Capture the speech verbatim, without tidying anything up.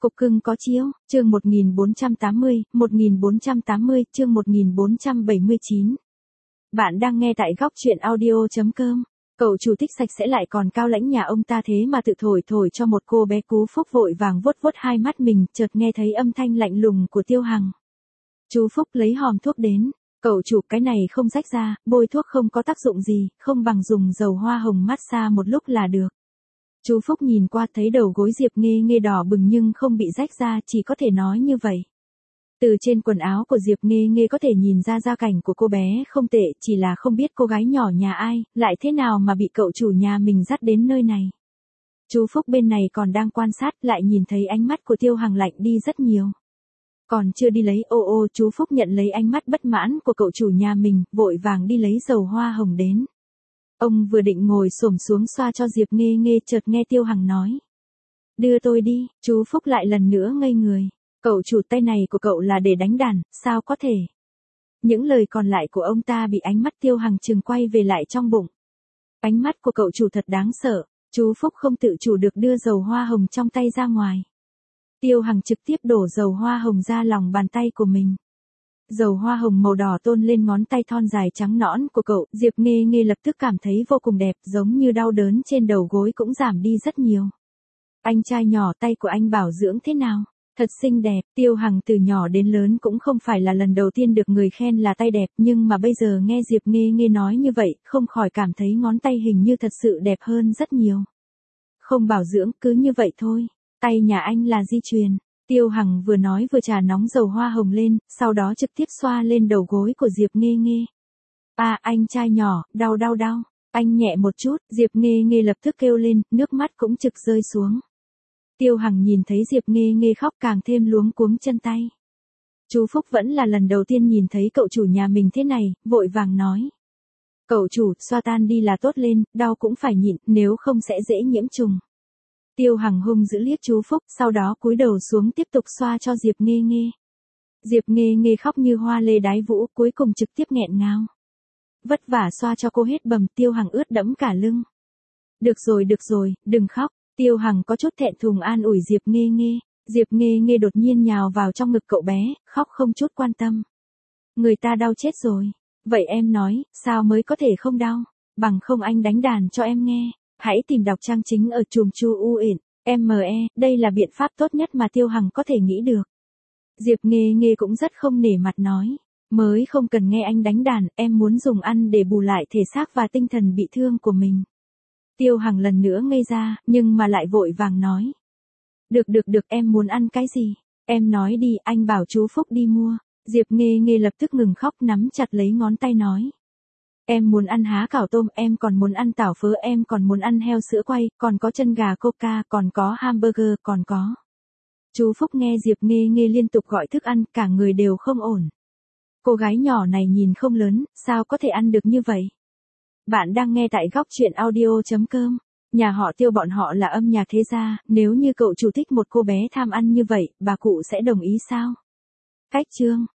Cục cưng có chiếu, chương một nghìn bốn trăm tám mươi, một nghìn bốn trăm tám mươi, chương một nghìn bốn trăm bảy mươi chín. Bạn đang nghe tại góc truyện audio.com. Cậu chủ thích sạch sẽ lại còn cao lãnh nhà ông ta thế mà tự thổi thổi cho một cô bé cú Phúc vội vàng vuốt vuốt hai mắt mình, chợt nghe thấy âm thanh lạnh lùng của Tiêu Hằng. Chú Phúc lấy hòm thuốc đến. Cậu chủ, cái này không rách ra, bôi thuốc không có tác dụng gì, không bằng dùng dầu hoa hồng massage một lúc là được. Chú Phúc nhìn qua thấy đầu gối Diệp Nghê Nghê đỏ bừng nhưng không bị rách ra, chỉ có thể nói như vậy. Từ trên quần áo của Diệp Nghê Nghê có thể nhìn ra gia cảnh của cô bé không tệ, chỉ là không biết cô gái nhỏ nhà ai, lại thế nào mà bị cậu chủ nhà mình dắt đến nơi này. Chú Phúc bên này còn đang quan sát, lại nhìn thấy ánh mắt của Tiêu Hằng lạnh đi rất nhiều. Còn chưa đi lấy ô ô, chú Phúc nhận lấy ánh mắt bất mãn của cậu chủ nhà mình, vội vàng đi lấy dầu hoa hồng đến. Ông vừa định ngồi xổm xuống xoa cho Diệp Nghê Nghê, chợt nghe Tiêu Hằng nói. Đưa tôi đi, chú Phúc lại lần nữa ngây người. Cậu chủ, tay này của cậu là để đánh đàn, sao có thể. Những lời còn lại của ông ta bị ánh mắt Tiêu Hằng trừng quay về lại trong bụng. Ánh mắt của cậu chủ thật đáng sợ, chú Phúc không tự chủ được đưa dầu hoa hồng trong tay ra ngoài. Tiêu Hằng trực tiếp đổ dầu hoa hồng ra lòng bàn tay của mình. Dầu hoa hồng màu đỏ tôn lên ngón tay thon dài trắng nõn của cậu, Diệp Nghê Nghê lập tức cảm thấy vô cùng đẹp, giống như đau đớn trên đầu gối cũng giảm đi rất nhiều. Anh trai nhỏ, tay của anh bảo dưỡng thế nào? Thật xinh đẹp. Tiêu Hằng từ nhỏ đến lớn cũng không phải là lần đầu tiên được người khen là tay đẹp, nhưng mà bây giờ nghe Diệp Nghê Nghê nói như vậy, không khỏi cảm thấy ngón tay hình như thật sự đẹp hơn rất nhiều. Không bảo dưỡng, cứ như vậy thôi. Tay nhà anh là di truyền. Tiêu Hằng vừa nói vừa trà nóng dầu hoa hồng lên, sau đó trực tiếp xoa lên đầu gối của Diệp Nghê Nghê. À, anh trai nhỏ, đau đau đau. Anh nhẹ một chút, Diệp Nghê Nghê lập tức kêu lên, nước mắt cũng trực rơi xuống. Tiêu Hằng nhìn thấy Diệp Nghê Nghê khóc càng thêm luống cuống chân tay. Chú Phúc vẫn là lần đầu tiên nhìn thấy cậu chủ nhà mình thế này, vội vàng nói. Cậu chủ, xoa tan đi là tốt lên, đau cũng phải nhịn, nếu không sẽ dễ nhiễm trùng. Tiêu Hằng hung dữ liếc chú Phúc, sau đó cúi đầu xuống tiếp tục xoa cho Diệp Nghê Nghê. Diệp Nghê Nghê khóc như hoa lê đái vũ, cuối cùng trực tiếp nghẹn ngào. Vất vả xoa cho cô hết bầm, Tiêu Hằng ướt đẫm cả lưng. Được rồi được rồi, đừng khóc. Tiêu Hằng có chút thẹn thùng an ủi Diệp Nghê Nghê. Diệp Nghê Nghê đột nhiên nhào vào trong ngực cậu bé, khóc không chút quan tâm. Người ta đau chết rồi. Vậy em nói, sao mới có thể không đau? Bằng không anh đánh đàn cho em nghe. Hãy tìm đọc trang chính ở chùm chu u ỉn, em e, đây là biện pháp tốt nhất mà Tiêu Hằng có thể nghĩ được. Diệp Nghê Nghê cũng rất không nể mặt nói. Mới không cần nghe anh đánh đàn, em muốn dùng ăn để bù lại thể xác và tinh thần bị thương của mình. Tiêu Hằng lần nữa ngây ra, nhưng mà lại vội vàng nói. Được được được, em muốn ăn cái gì? Em nói đi, anh bảo chú Phúc đi mua. Diệp Nghê Nghê lập tức ngừng khóc, nắm chặt lấy ngón tay nói. Em muốn ăn há cảo tôm, em còn muốn ăn tảo phớ, em còn muốn ăn heo sữa quay, còn có chân gà coca, còn có hamburger, còn có. Chú Phúc nghe Diệp Nghê Nghê liên tục gọi thức ăn, cả người đều không ổn. Cô gái nhỏ này nhìn không lớn, sao có thể ăn được như vậy? Bạn đang nghe tại góc truyện audio.com. Nhà họ Tiêu bọn họ là âm nhạc thế gia, nếu như cậu chủ thích một cô bé tham ăn như vậy, bà cụ sẽ đồng ý sao? Cách chương.